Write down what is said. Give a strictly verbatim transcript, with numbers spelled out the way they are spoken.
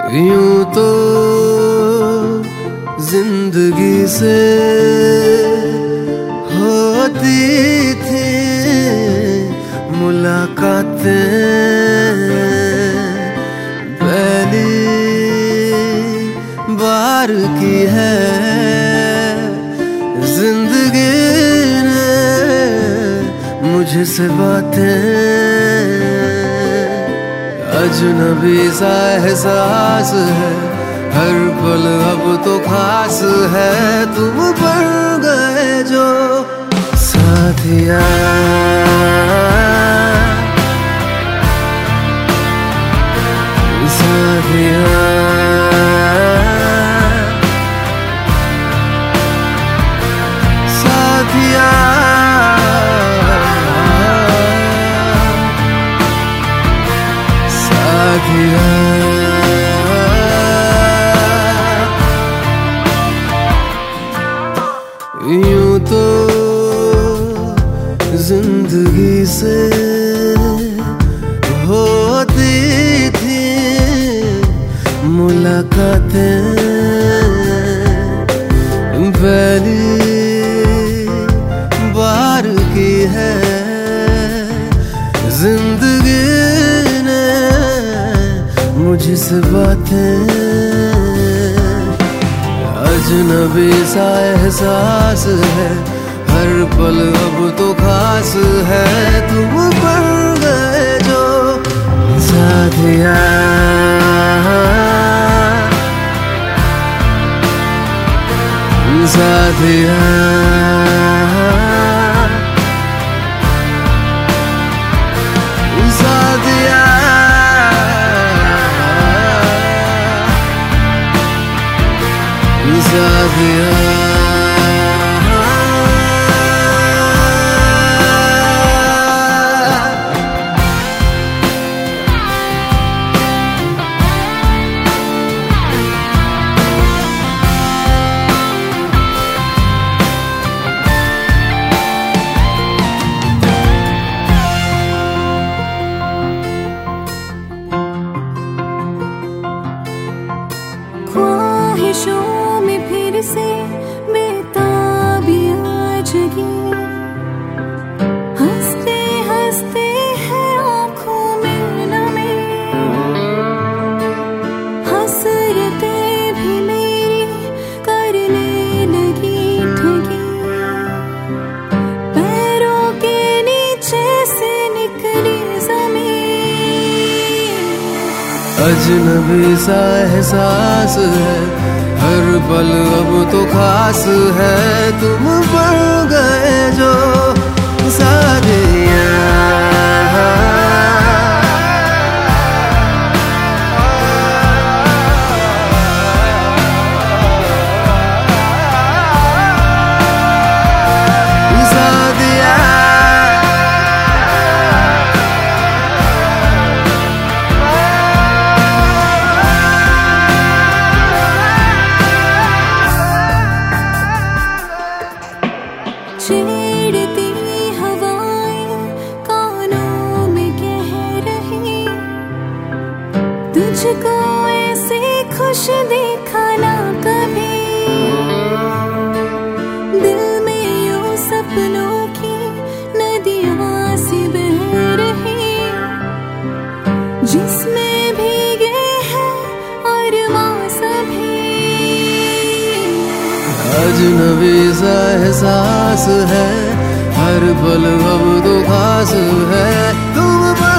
यूं तो जिंदगी से होती थी मुलाकातें, पहली बार की है जिंदगी ने मुझसे बातें। अजनबी सा एहसास है, हर पल अब तो खास है, तुम बन गए जो साथिया। साथिया साथिया साथिया। यूं तो जिंदगी से होती थी मुलाकातें, पहली बार की है जिंदगी ने मुझसे बातें। अजनबी सा एहसास है, हर पल अब तो खास है, तुम बन गए जो साथिया। साथिया साथिया साथिया। ख्वाहिशों में फिर से बेताबियां जगी, हंसते हंसते है आँखों में नमी, हसरतें भी मेरी करने लगी ठगी, पैरों के नीचे से निकली ज़मीन। अजनबी सा एहसास है, हर पल अब तो खास है, तुम बन गए जो साथिया। छेड़ती हवाएं कानों में कह रही, तुझको ऐसे खुश देखा ना कभी, दिल में यूं सपनों की नदियां सी बह रही, जिसमें भीगे हैं अरमां सभी। अजनबी सा एहसास है, हर पल अब तो खास है, तुम